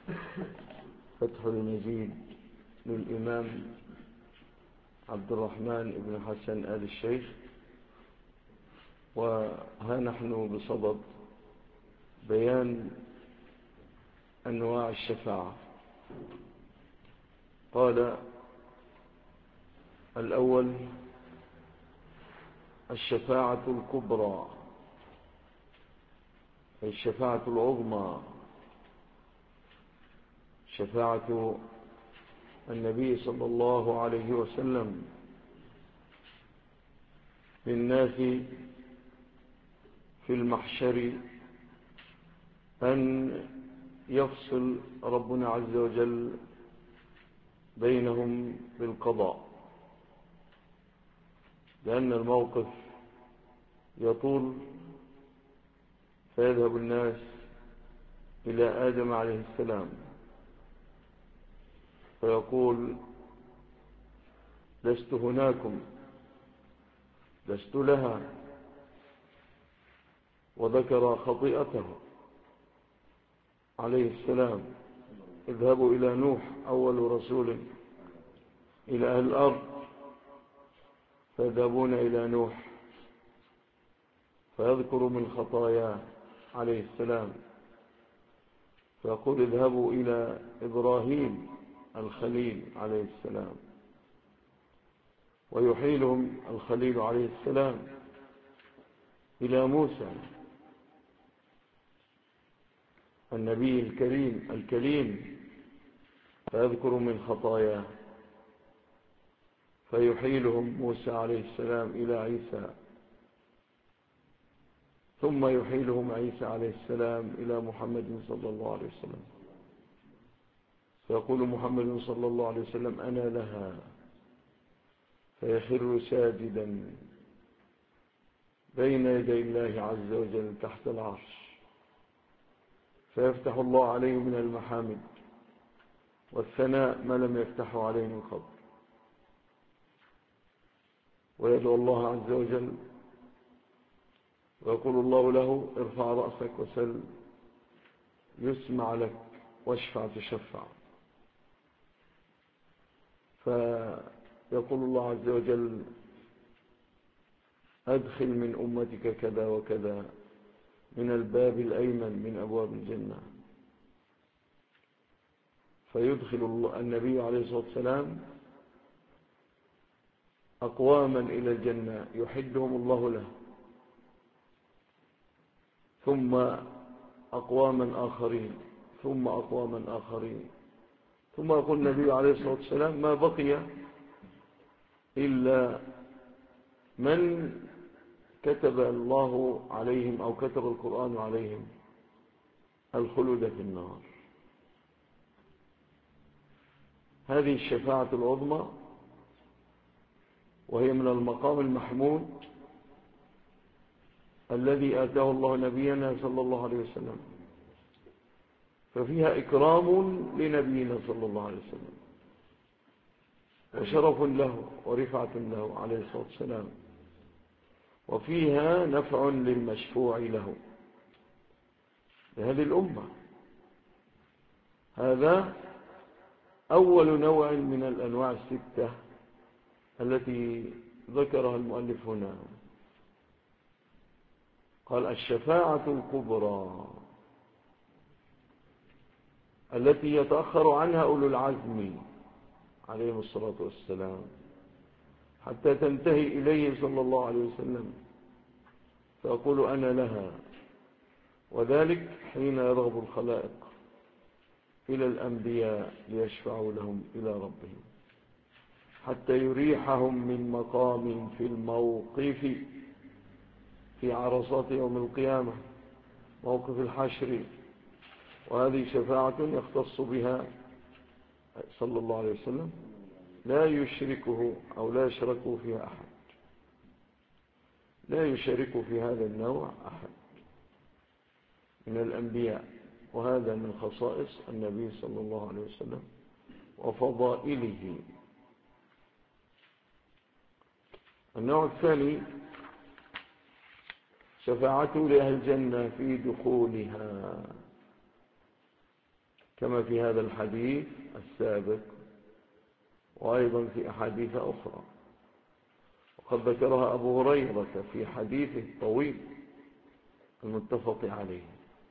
فتح المجيد للإمام عبد الرحمن بن حسن آل الشيخ. وها نحن بصدد بيان أنواع الشفاعة. قال الأول: الشفاعة الكبرى، الشفاعة العظمى، شفاعة النبي صلى الله عليه وسلم للناس في المحشر، أن يفصل ربنا عز وجل بينهم بالقضاء، لأن الموقف يطول، فيذهب الناس إلى آدم عليه السلام فيقول: لست هناكم، لست لها، وذكر خطيئته عليه السلام. اذهبوا إلى نوح أول رسول إلى أهل الأرض، فيذهبون إلى نوح فيذكر من خطاياه عليه السلام، فيقول: اذهبوا إلى إبراهيم الخليل عليه السلام، ويحيلهم الخليل عليه السلام إلى موسى النبي الكريم فيذكر من خطاياه، فيحيلهم موسى عليه السلام إلى عيسى، ثم يحيلهم عيسى عليه السلام إلى محمد صلى الله عليه وسلم، فيقول محمد صلى الله عليه وسلم: أنا لها، فيخر ساجدا بين يدي الله عز وجل تحت العرش، فيفتح الله عليه من المحامد والثناء ما لم يفتحه عليه من قبل، ويدعو الله عز وجل، ويقول الله له: ارفع رأسك وسل يسمع لك، واشفع تشفع. فيقول الله عز وجل: أدخل من أمتك كذا وكذا من الباب الأيمن من أبواب الجنة، فيدخل النبي عليه الصلاة والسلام أقواما إلى الجنة يحدهم الله له، ثم أقواما آخرين، ثم أقواما آخرين، ثم يقول النبي عليه الصلاة والسلام: ما بقي إلا من كتب الله عليهم أو كتب القرآن عليهم الخلود في النار. هذه الشفاعة العظمى، وهي من المقام المحمود الذي آتاه الله نبينا صلى الله عليه وسلم، ففيها إكرام لنبينا صلى الله عليه وسلم، وشرف له ورفعة له عليه الصلاة والسلام، وفيها نفع للمشفوع له لهذه الأمة. هذا أول نوع من الأنواع الستة التي ذكرها المؤلف هنا. قال: الشفاعة الكبرى التي يتأخر عنها أولو العزم عليهم الصلاة والسلام حتى تنتهي إليه صلى الله عليه وسلم، فيقول: أنا لها. وذلك حين يرغب الخلائق إلى الأنبياء ليشفعوا لهم إلى ربهم، حتى يريحهم من مقام في الموقف في عرصات يوم القيامة، موقف الحشر. وهذه شفاعة يختص بها صلى الله عليه وسلم، لا يشركه أو لا يشركه فيها أحد، لا يشارك في هذا النوع أحد من الأنبياء. وهذا من خصائص النبي صلى الله عليه وسلم وفضائله. النوع الثاني: شفاعته لأهل الجنة في دخولها. كما في هذا الحديث السابق وأيضا في أحاديث أخرى. وقد ذكرها أبو هريرة في حديثه الطويل المتفق عليه.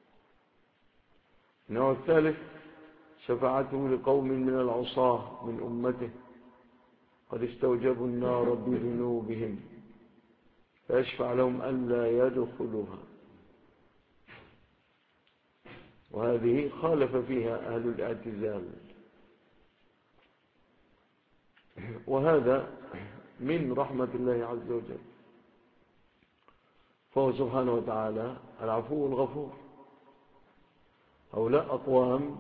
النوع الثالث شفاعته لقوم من العصاة من أمته قد استوجبوا النار بذنوبهم فيشفع لهم ألا يدخلوها، وهذه خالف فيها أهل الاعتزال. وهذا من رحمة الله عز وجل، فهو سبحانه وتعالى العفو الغفور. هؤلاء أقوام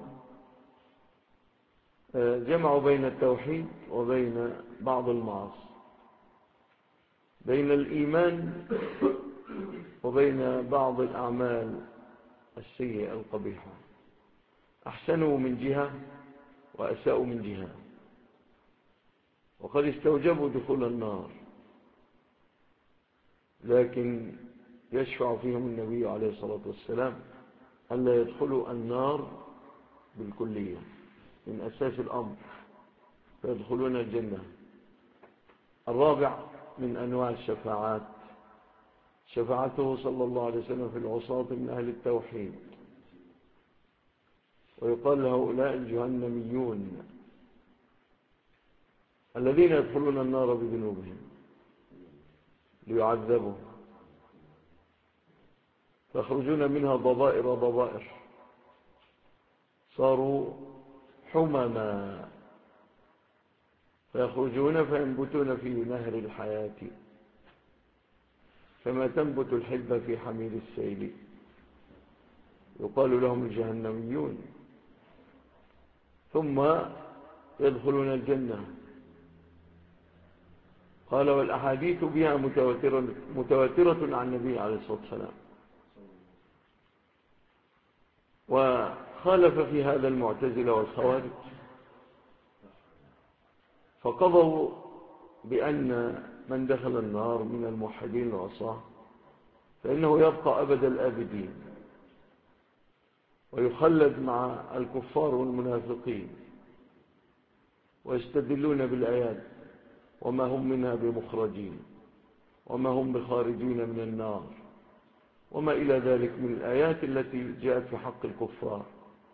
جمعوا بين التوحيد وبين بعض المعاصي، بين الإيمان وبين بعض الأعمال السيئة القبيحة، أحسنوا من جهة وأساءوا من جهة، وقد استوجبوا دخول النار، لكن يشفع فيهم النبي عليه الصلاة والسلام أن لا يدخلوا النار بالكلية من أساس الأمر، فيدخلون الجنة. الرابع من أنواع الشفاعات شفاعته صلى الله عليه وسلم في العصاة من أهل التوحيد، ويقال لهؤلاء الجهنميون الذين يدخلون النار بذنوبهم ليعذبوا، فيخرجون منها ضبائر ضبائر، صاروا حمما، فيخرجون فينبتون في نهر الحياة كما تنبت الحبة في حميل السيل، يقال لهم الجهنميون، ثم يدخلون الجنة. قال والأحاديث بها متواترة عن النبي عليه الصلاة والسلام. وخالف في هذا المعتزلة والخوارج، فقضوا بأن من دخل النار من الموحدين العصاة فإنه يبقى أبد الآبدين ويخلد مع الكفار والمنافقين، ويستدلون بالآيات وما هم منها بمخرجين وما هم بخارجين من النار وما إلى ذلك من الآيات التي جاءت في حق الكفار.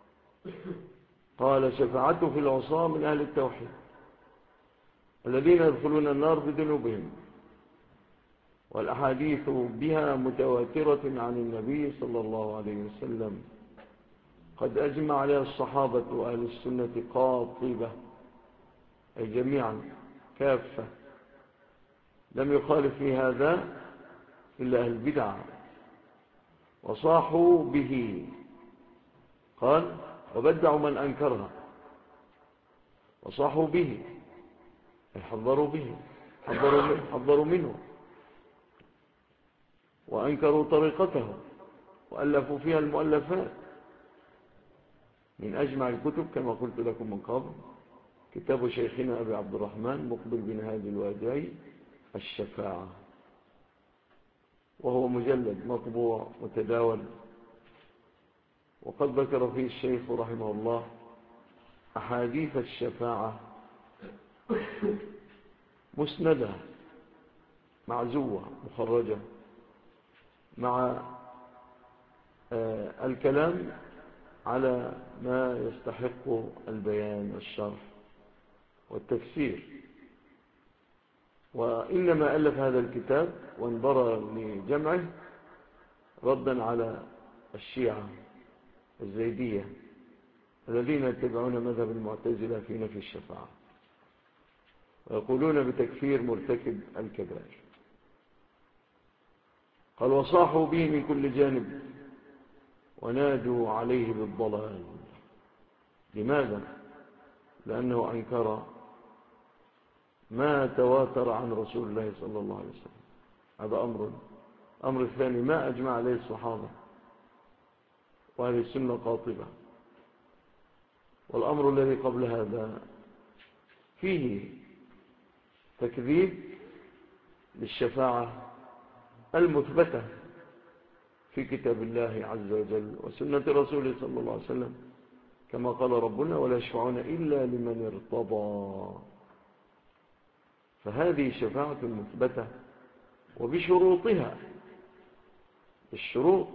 قال شفاعته في العصاة من أهل التوحيد الذين يدخلون النار بذنوبهم، والأحاديث بها متواترة عن النبي صلى الله عليه وسلم، قد أجمع عليها الصحابة وأهل السنة قاطبة، أي جميعا كافة، لم يخالف في هذا إلا أهل البدع، وصاحوا به. قال وبدعوا من أنكرها، وصاحوا به أي حذروا به، حذروا منه، وأنكروا طريقته، وألفوا فيها المؤلفات. من أجمع الكتب كما قلت لكم من قبل كتاب شيخنا أبي عبد الرحمن مقبل بن هادي الوادعي الشفاعة، وهو مجلد مطبوع متداول، وقد ذكر فيه الشيخ رحمه الله أحاديث الشفاعة مسندة معزوة مخرجة مع الكلام على ما يستحق البيان والشرح والتفسير. وإنما ألف هذا الكتاب وانبرى لجمعه ردا على الشيعة الزيدية الذين يتبعون مذهب المعتزلة في نفي الشفاعة، ويقولون بتكفير مرتكب الكبائر. قال وصاحوا به من كل جانب ونادوا عليه بالضلال. لماذا؟ لأنه أنكر ما تواتر عن رسول الله صلى الله عليه وسلم. هذا أمر الثاني ما أجمع عليه الصحابة وأهل السنة قاطبة. والأمر الذي قبل هذا فيه تكذيب للشفاعة المثبتة في كتاب الله عز وجل وسنة رسوله صلى الله عليه وسلم، كما قال ربنا ولا يشفعون إلا لمن ارتضى. فهذه شفاعة مثبتة وبشروطها، الشروط.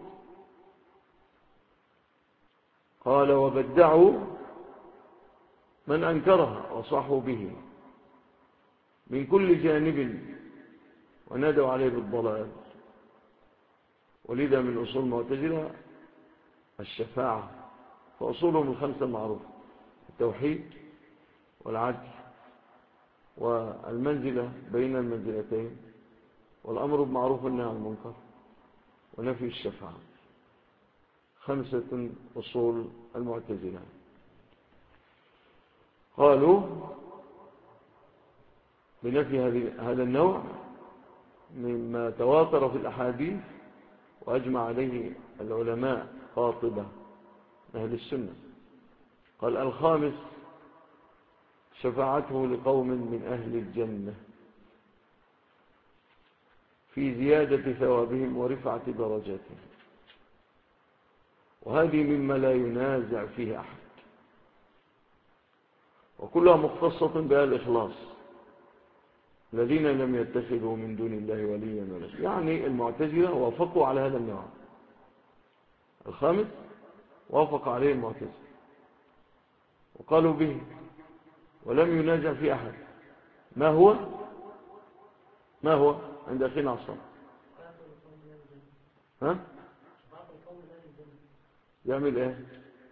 قال وبدعوا من أنكرها وصحوا به من كل جانب ونادوا عليه بالضلال. ولذا من أصول المعتزلة الشفاعة، فأصولهم الخمسة المعروفة: التوحيد والعدل والمنزلة بين المنزلتين والأمر بالمعروف والنهي عن المنكر ونفي الشفاعة. 5 أصول المعتزلة. قالوا بنفي هذا النوع مما تواتر في الأحاديث وأجمع عليه العلماء قاطبة أهل السنة. قال الخامس شفاعته لقوم من أهل الجنة في زيادة ثوابهم ورفعة درجاتهم، وهذه مما لا ينازع فيه أحد، وكلها مختصة بها الإخلاص الذين لم يتخذوا من دون الله وليا ولا شيء. يعني المعتزلة وافقوا على هذا النوع. الخامس وافق عليه المعتزلة وقالوا به ولم ينازع في أحد. ما هو عند أخينا عصام؟ ها؟ يعمل ايه؟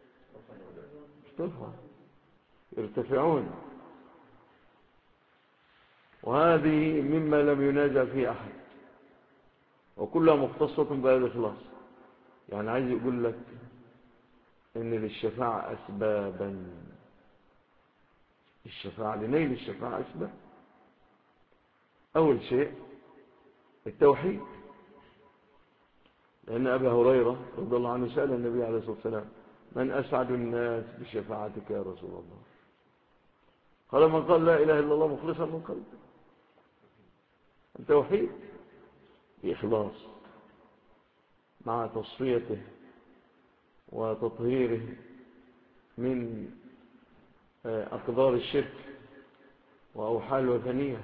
يرتفعون، وهذه مما لم ينازع فيه أحد وكلها مختصة بهذا الإخلاص. يعني عايز يقول لك إن للشفاعة أسبابا، الشفاعة لنيل الشفاعة أسباب. أول شيء التوحيد، لأن أبا هريرة رضي الله عنه سأل النبي عليه الصلاة والسلام من أسعد الناس بشفاعتك يا رسول الله؟ قال من قال لا إله إلا الله مخلصا من قلبه. التوحيد بإخلاص مع تصفيته وتطهيره من أقدار الشرك وأوحال الوثنية.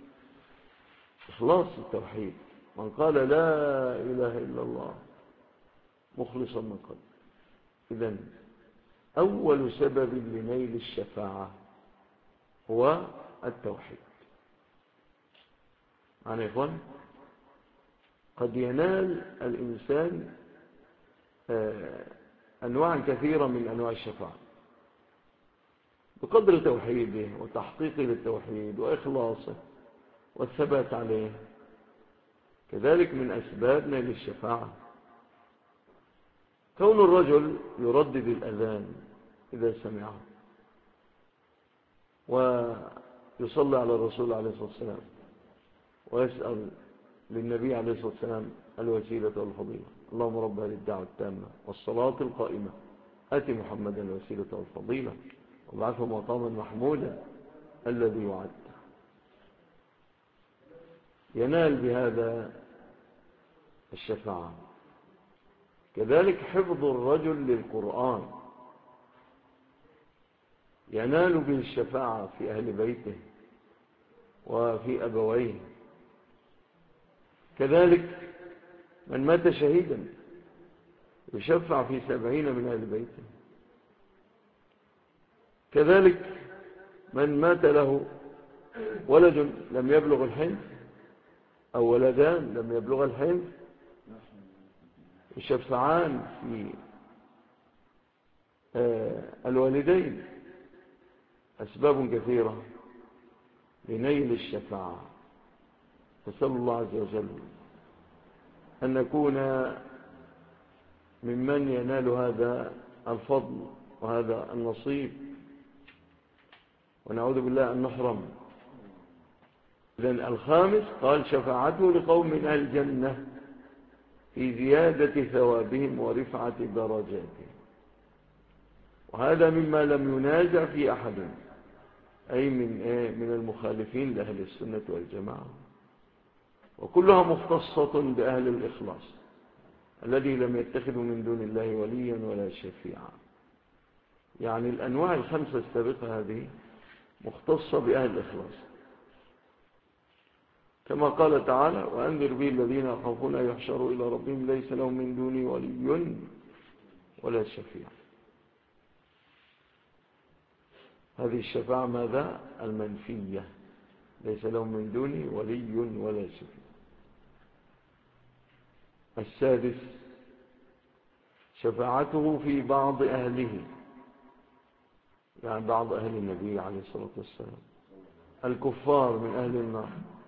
إخلاص التوحيد، من قال لا إله إلا الله مخلصا من قلبه. إذن أول سبب لنيل الشفاعة هو التوحيد. معنى يا إخوان قد ينال الإنسان أنواع كثيرة من أنواع الشفاعة بقدر توحيده وتحقيقه للتوحيد وإخلاصه والثبات عليه. كذلك من أسباب نيل الشفاعة كون الرجل يردد الأذان إذا سمعه ويصلي على الرسول عليه الصلاة والسلام ويسأل للنبي عليه الصلاة والسلام الوسيلة والفضيلة. اللهم رب هذه الدعوة التامة والصلاة القائمة آت محمدا الوسيلة والفضيلة وابعثه مقاما محمودا الذي وعد. ينال بهذا الشفاعة. كذلك حفظ الرجل للقرآن ينال به الشفاعة في أهل بيته وفي أبويه. كذلك من مات شهيدا يشفع في 70 من أهل بيته. كذلك من مات له ولد لم يبلغ الحنث أو ولدان لم يبلغ الحنث يشفعان في الوالدين. أسباب كثيرة لنيل الشفاعة. فسأل الله عز وجل أن نكون ممن ينال هذا الفضل وهذا النصيب، ونعوذ بالله أن نحرم. إذن الخامس قال شفاعته لقوم من أهل الجنة في زيادة ثوابهم ورفعة درجاتهم، وهذا مما لم ينازع في أحد، أي من المخالفين لأهل السنة والجماعة، وكلها مختصة بأهل الإخلاص الذي لم يتخذوا من دون الله وليا ولا شفيعا. يعني الأنواع الخمسة السابقة هذه مختصة بأهل الإخلاص، كما قال تعالى: وأنذر به الذين يخافون أن يحشروا إلى ربهم ليس لهم من دونه ولي ولا شفيع. هذه الشفاعة ماذا؟ المنفية، ليس لهم من دونه ولي ولا شفيع. السادس شفاعته في بعض أهله، يعني بعض أهل النبي عليه الصلاة والسلام الكفار من أهل النار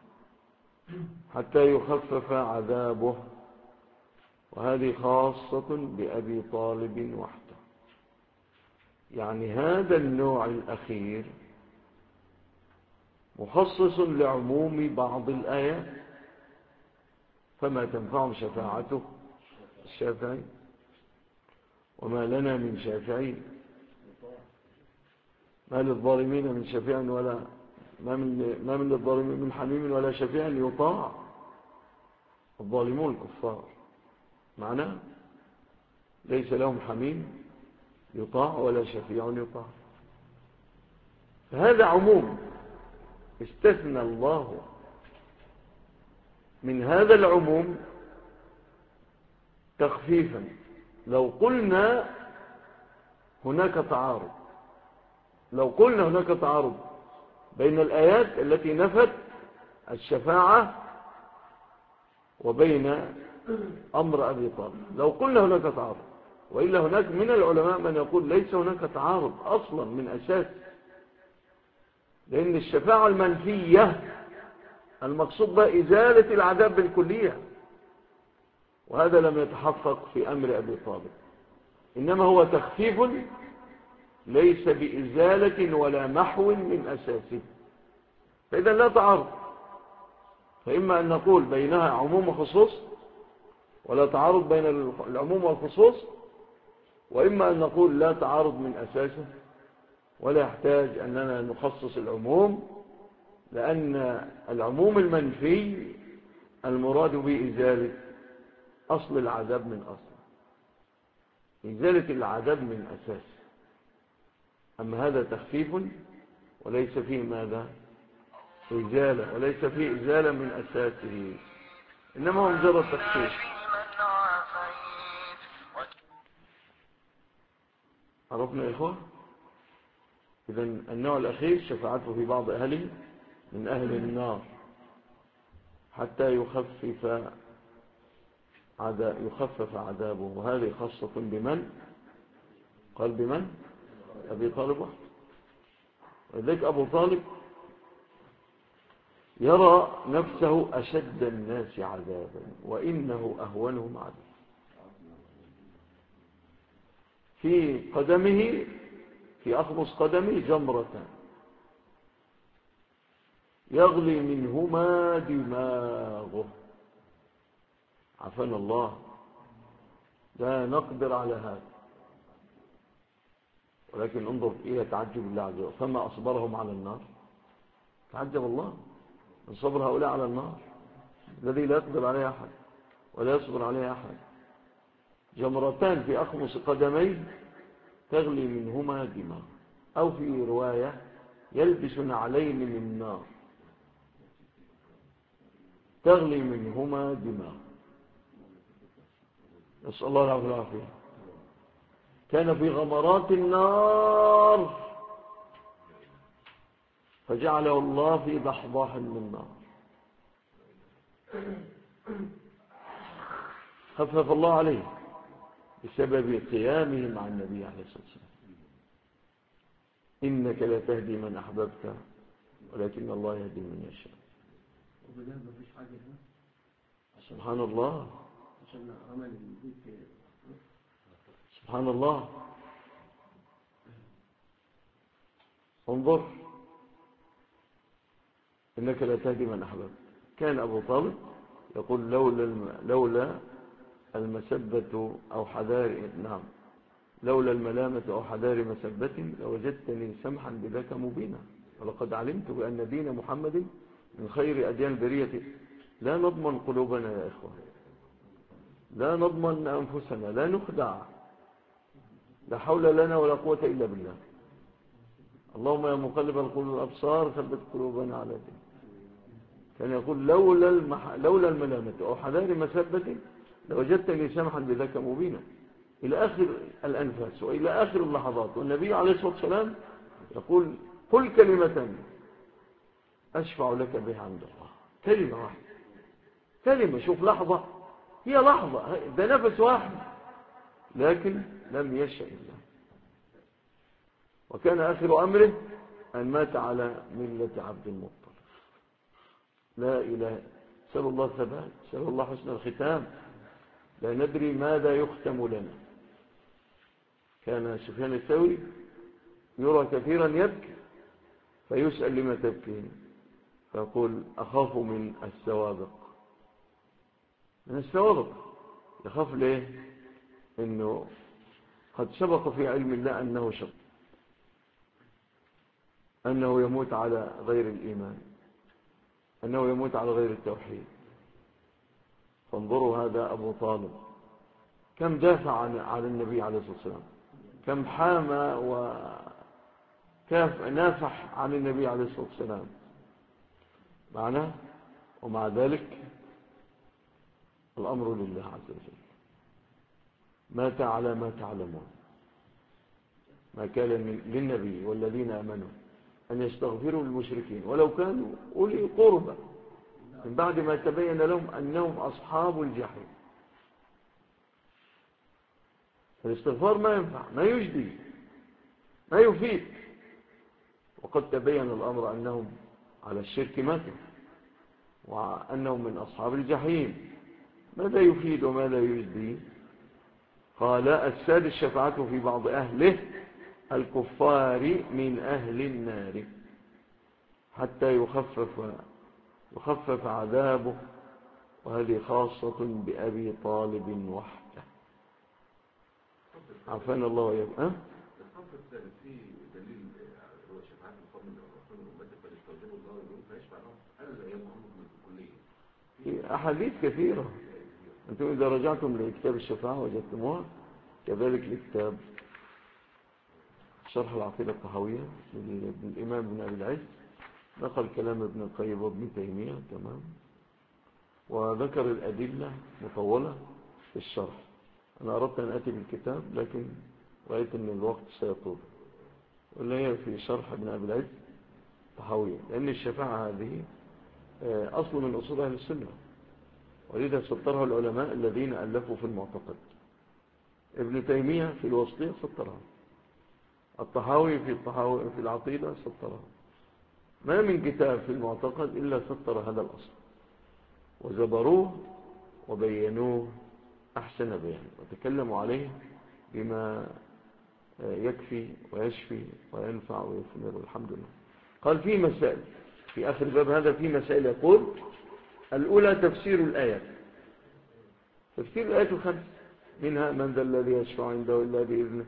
حتى يخفف عذابه، وهذه خاصة بأبي طالب وحده. يعني هذا النوع الأخير مخصص لعموم بعض الآيات، فما تنفعهم شفاعته الشافعي، وما لنا من شافعين، ما للظالمين من شفيع ولا ما من للظالمين من حميم ولا شفيع يطاع. الظالمون الكفار معناه ليس لهم حميم يطاع ولا شفيع يطاع. فهذا عموم استثنى الله من هذا العموم تخفيفا. لو قلنا هناك تعارض، لو قلنا هناك تعارض بين الآيات التي نفت الشفاعة وبين أمر أبي طالب، لو قلنا هناك تعارض، وإلا هناك من العلماء من يقول ليس هناك تعارض أصلا من أساس، لأن الشفاعة المنفية المقصود بها إزالة العذاب بالكلية، وهذا لم يتحقق في أمر أبي طالب، إنما هو تخفيف ليس بإزالة ولا محو من أساسه. فإذا لا تعارض، فإما أن نقول بينها عموم وخصوص ولا تعارض بين العموم والخصوص، وإما أن نقول لا تعارض من أساسه ولا يحتاج أننا نخصص العموم، لأن العموم المنفي المراد به إزالة أصل العذاب من أصل، إزالة العذاب من أساس. أما هذا تخفيف وليس فيه ماذا؟ إزالة، وليس فيه إزالة من أساسه، إنما هو مجرد تخفيف. عرفنا يا إخوة؟ إذن النوع الأخير شفاعته في بعض أهله من أهل النار حتى يخفف عذابه، وهذه خاصة بمن؟ قال بمن؟ أبي طالب وحده. ولذلك أبو طالب يرى نفسه أشد الناس عذابا وإنه أهونهم عذابا. في قدمه، في أخمص قدمه جمرتان يغلي منهما دماغه، عفان الله، لا نقدر على هذا. ولكن انظر إلى تعجب الله عز وجل، فما أصبرهم على النار. تعجب الله من صبر هؤلاء على النار الذي لا يقدر عليه أحد ولا يصبر عليه أحد. جمرتان في أخمص قدميه تغلي منهما دماغ، أو في رواية يلبس نعلين من نار تغلي منهما دماغ، نسأل الله العافية والعافية. كان في غمرات النار فجعله الله في ضحضاح من نار، خفف الله عليه بسبب قيامه مع النبي عليه الصلاة والسلام. إنك لا تهدي من أحببت ولكن الله يهدي من يشاء. سبحان الله، سبحان الله. انظر، إنك لا تهدي من أحببت. كان أبو طالب يقول لولا المسبة أو حذار، نعم، لولا الملامة أو حذار مسبة لوجدتني سمحا بذاك مبينا، ولقد علمت بأن دين محمد من خير أديان البرية. لا نضمن قلوبنا يا إخوة، لا نضمن أنفسنا، لا نخدع. لا حول لنا ولا قوة إلا بالله. اللهم يا مقلب القلوب والأبصار ثبت قلوبنا على دينك. كان يقول لولا الملامة أو حذار مسبة لوجدتني سمحا بذاك مبينا، إلى آخر الأنفاس وإلى آخر اللحظات. والنبي عليه الصلاة والسلام يقول قل كلمة أشفع لك بها عند الله. كلمة واحدة، كلمة، شوف، لحظة، هي لحظة، ده نفس واحد، لكن لم يشأ الله. وكان آخر أمره أن مات على ملة عبد المطلب. لا إله، سأل الله الثبات، سأل الله حسن الختام. لا ندري ماذا يختم لنا. كان سفيان الثوري يرى كثيرا يبكي، فيسأل لما تبكي، فيقول أخاف من السوابق. من السوابق يخاف ليه؟ إنه قد سبق في علم الله أنه شق، أنه يموت على غير الإيمان، أنه يموت على غير التوحيد. فانظروا هذا أبو طالب كم دافع عن النبي عليه الصلاة والسلام، كم حامى ونافح عن النبي عليه الصلاة والسلام معنا. ومع ذلك الأمر لله عز وجل. مات على ما تعلمون. ما كان للنبي والذين آمنوا أن يستغفروا للمشركين ولو كانوا أولي قربى من بعد ما تبين لهم أنهم أصحاب الجحيم. الاستغفار ما ينفع، ما يجدي، ما يفيد، وقد تبين الأمر أنهم على الشرك ماتوا وأنهم من أصحاب الجحيم. ماذا يفيد وماذا يجدي؟ قال السادس شفاعته في بعض أهله الكفار من أهل النار حتى يخفف عذابه، وهذه خاصة بأبي طالب وحده. عفانا الله وإياك. الصف الثالث فيه دليل هو شفاعة القوم الرسول والأمة فليستوجبوا الله واليوم فيشفع لهم. هذا يا محمد من الكلية في أحاديث كثيرة. أنتم إذا رجعتم لكتاب الشفاعة وجدتموها، كذلك لكتاب شرح العقيدة الطحاوية للإمام ابن أبي العز، نقل كلام ابن القيم وابن تيمية تمام، وذكر الأدلة مطولة في الشرح. أنا أردت أن أتي بالكتاب لكن رأيت أن الوقت سيطول، واللي هي في شرح ابن أبي العز طحاوية، لأن الشفاعة هذه أصل من أصول أهل السنة، ولذا سطرها العلماء الذين ألفوا في المعتقد. ابن تيمية في الوسطية سطرها، الطحاوي في العقيدة سطرها. ما من كتاب في المعتقد إلا سطر هذا الأصل، وزبروه وبينوه أحسن بيان، وتكلموا عليه بما يكفي ويشفي وينفع ويثمر، والحمد لله. قال في مسائل في آخر باب هذا، في مسائل يقول الأولى تفسير الآيات. تفسير الآيات الخمس، منها من ذا الذي يشفع عنده إلا بإذنه،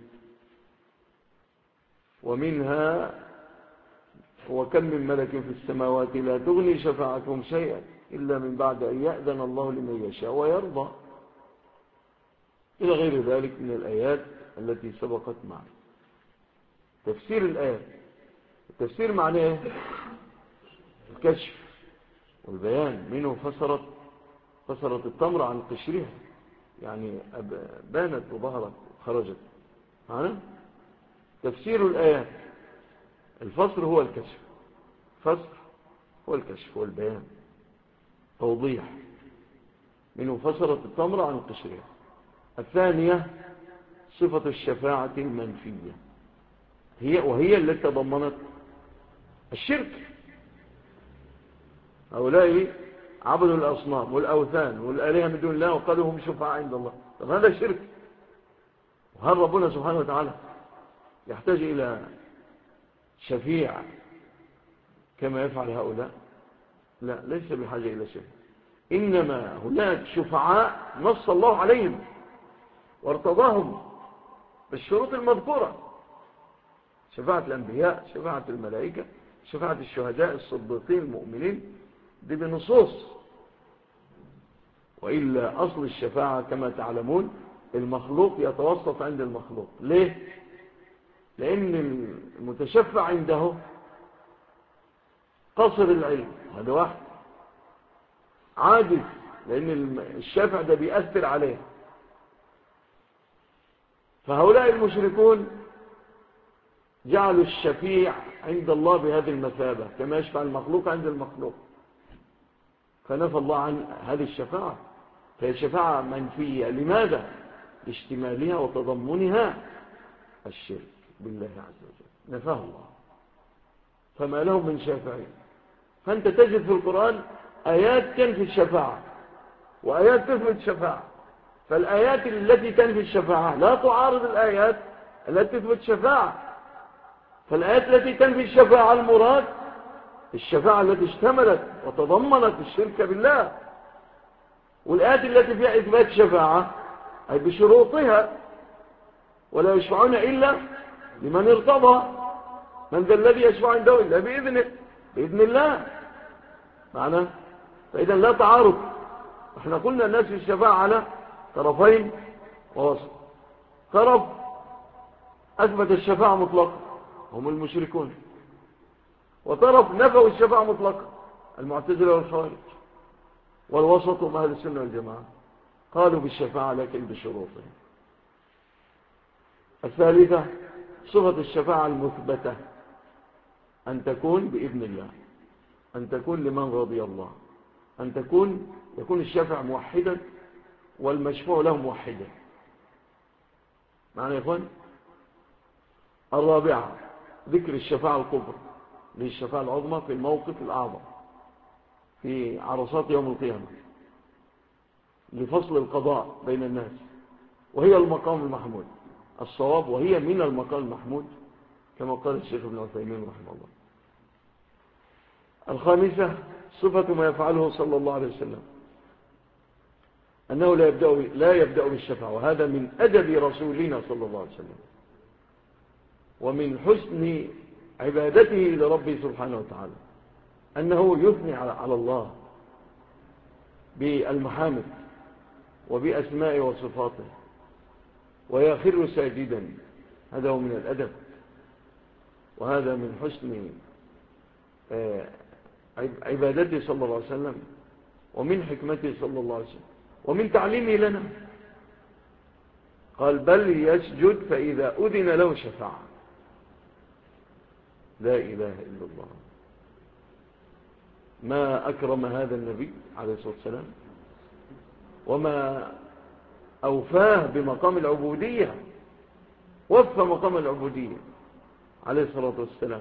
ومنها وكم من ملك في السماوات لا تغني شفاعتهم شيئا إلا من بعد أن يأذن الله لمن يشاء ويرضى، إلى غير ذلك من الآيات التي سبقت معه. تفسير الآيات، التفسير معناه الكشف والبيان. منه فسرت التمر عن قشرها، يعني بانت وظهرت وخرجت. تفسير الآيات، الفسر هو الكشف، فسر هو الكشف والبيان، توضيح. منه فسرت التمر عن قشرها. الثانية صفة الشفاعة المنفية، وهي التي تضمنت الشرك. هؤلاء عبدوا الأصنام والأوثان والآلهة من دون الله وقالوا هم شفعاء عند الله. طب هذا شرك. وهل ربنا سبحانه وتعالى يحتاج إلى شفيع كما يفعل هؤلاء؟ لا، ليس بحاجة إلى شفيع. إنما هناك شفعاء نص الله عليهم وارتضاهم بالشروط المذكورة: شفاعة الأنبياء، شفاعة الملائكة، شفاعة الشهداء الصديقين المؤمنين، دي بنصوص. وإلا أصل الشفاعة كما تعلمون المخلوق يتوسط عند المخلوق. ليه؟ لأن المتشفع عنده قصر العلم، هذا واحد عاجز، لأن الشافع ده بيأثر عليه. فهؤلاء المشركون جعلوا الشفيع عند الله بهذه المثابة كما يشفع المخلوق عند المخلوق، فنفى الله عن هذه الشفاعة، فهي شفاعة منفية. لماذا؟ لاشتمالها وتضمنها الشرك بالله عز وجل، نفاه الله، فما لهم من شافعين. فأنت تجد في القرآن آيات تنفي الشفاعة وآيات تثبت الشفاعة، فالآيات التي تنفي الشفاعة لا تعارض الآيات التي تثبت الشفاعة. فالآيات التي تنفي الشفاعة المراد الشفاعة التي اشتملت وتضمنت الشرك بالله، والآيات التي فيها إثبات الشفاعة أي بشروطها، ولا يشفعون إلا لمن ارتضى، من ذا الذي يشفع عنده إلا بإذنه، بإذن الله معنى. فإذا لا تعارض. احنا قلنا الناس في الشفاعة على طرفين ووسط. طرف أثبت الشفاعة مطلقا هم المشركون، وطرف نفوا الشفاعة مطلقا المعتزلة والخوارج، والوسط هم أهل السنة والجماعة قالوا بالشفاعة لكن بشروطها. الثالثة صفة الشفاعة المثبتة، أن تكون بإذن الله، أن تكون لمن رضي الله، أن يكون الشافع موحدا والمشفوع له موحدا. معنى يا إخوان؟ الرابعة ذكر الشفاعة الكبرى للشفاعة العظمى في الموقف الأعظم في عرصات يوم القيامة لفصل القضاء بين الناس، وهي المقام المحمود الصواب، وهي من المقام المحمود كما قال الشيخ ابن عثيمين رحمه الله. الخامسة صفة ما يفعله صلى الله عليه وسلم، أنه لا يبدأ بالشفاعة، وهذا من أدب رسولنا صلى الله عليه وسلم ومن حسن عبادته لربه سبحانه وتعالى أنه يثني على الله بالمحامد وبأسماء وصفاته ويخر ساجدا. هذا هو من الأدب، وهذا من حسن عبادته صلى الله عليه وسلم ومن حكمته صلى الله عليه وسلم ومن تعليمه لنا. قال بل يسجد فإذا أذن له شفاعة. لا إله إلا الله. ما أكرم هذا النبي عليه الصلاة والسلام وما أوفاه بمقام العبودية، وفى مقام العبودية عليه الصلاة والسلام.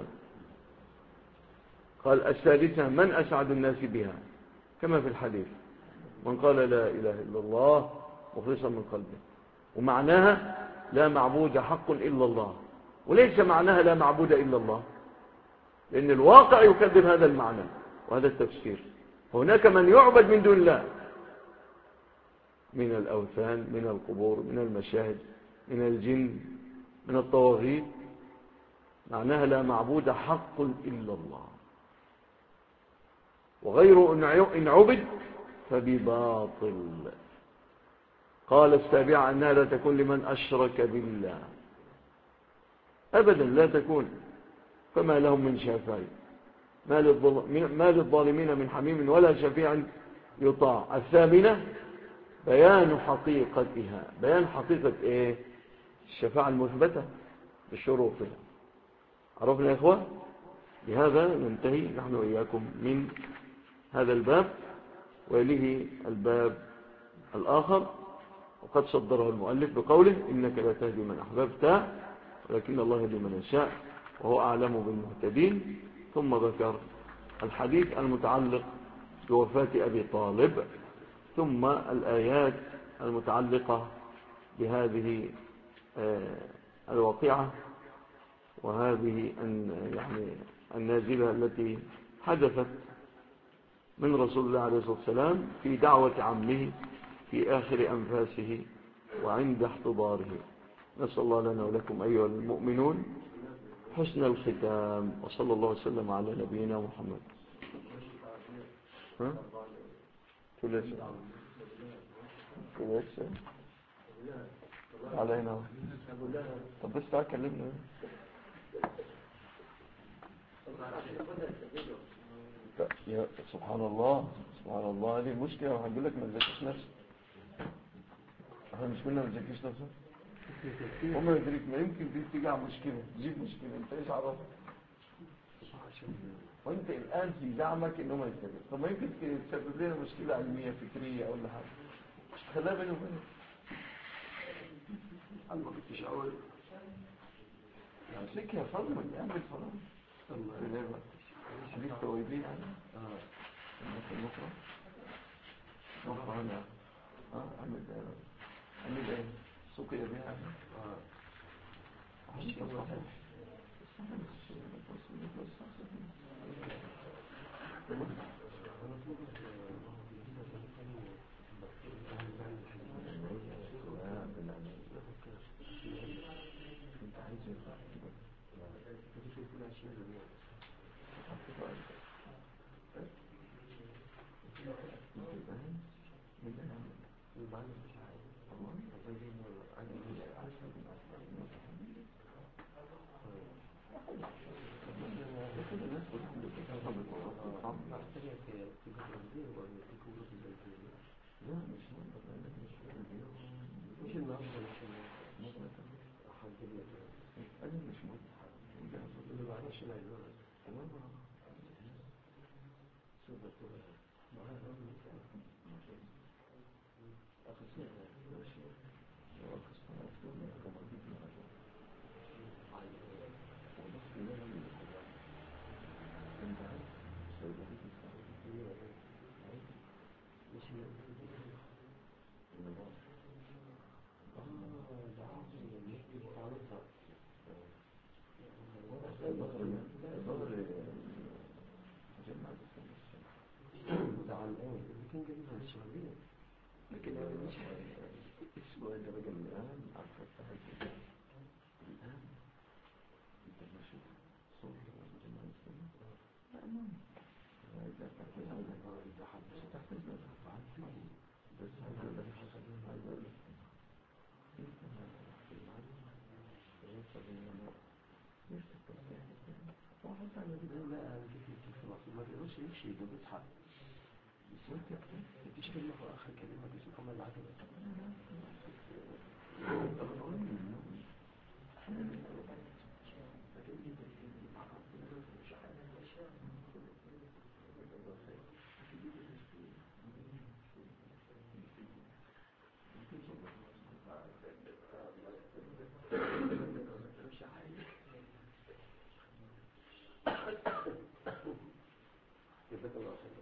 قال السادسة من أسعد الناس بها كما في الحديث من قال لا إله إلا الله مخلصا من قلبه، ومعناها لا معبود حق إلا الله، وليس معناها لا معبود إلا الله، لأن الواقع يكذب هذا المعنى وهذا التفسير. هناك من يعبد من دون الله من الأوثان، من القبور، من المشاهد، من الجن، من الطواغيت، معناها لا معبود حق إلا الله، وغيره إن عبد فبباطل. قال السابعة أنها لا تكون لمن أشرك بالله، أبدا لا تكون، فما لهم من شافعي، ما للظالمين من حميم ولا شفيع يطاع. الثامنة بيان حقيقتها، بيان حقيقة إيه؟ الشفاعة المثبتة بشروطها. عرفنا يا إخوة؟ بهذا ننتهي نحن وإياكم من هذا الباب، ويليه الباب الآخر، وقد صدره المؤلف بقوله إنك لا تهدي من أحببت ولكن الله يهدي من يشاء وهو أعلم بالمهتدين. ثم ذكر الحديث المتعلق بوفاة أبي طالب، ثم الآيات المتعلقة بهذه الواقعة وهذه يعني النازلة التي حدثت من رسول الله عليه الصلاة والسلام في دعوة عمه في آخر أنفاسه وعند احتضاره. نسأل الله لنا ولكم أيها المؤمنون حسن الختام، وصلى الله وسلم على نبينا محمد. ثلاثة علينا. طب بس تعال كلمنا. يا سبحان الله سبحان الله، هذه المشكلة. وهنقول لك ما تزكيش نفسك. احنا مش قلنا ما تزكيش نفسك؟ وما يدريك، ما يمكن دي تيجي على مشكلة، تجيب مشكلة، انت ايش عرفت؟ وانت الان في زعمك انه ما يتسبب. طب ما يمكن تسبب لنا مشكلة علمية فكرية او ولا حاجة، مش تخليها بيني وبينك. أنا ما كنتش أقول امسك يا فضل، اعمل فضل حديث تويبين يعني. النقرة نقرة هنا. عمل ايه سقي بها. حديث صحيح. لكن هذا مش اسمه هذا رجل الآن عرفت الآن انت ماشي صور جماعة السنة تمام. إذا تحتاج إذا حدث تحتاج بس هذا هذا واحد على لا ما بيقولش يمشي بيضحك تشكل له آخر كلمة باسم محمد العدل. جزاك الله خير.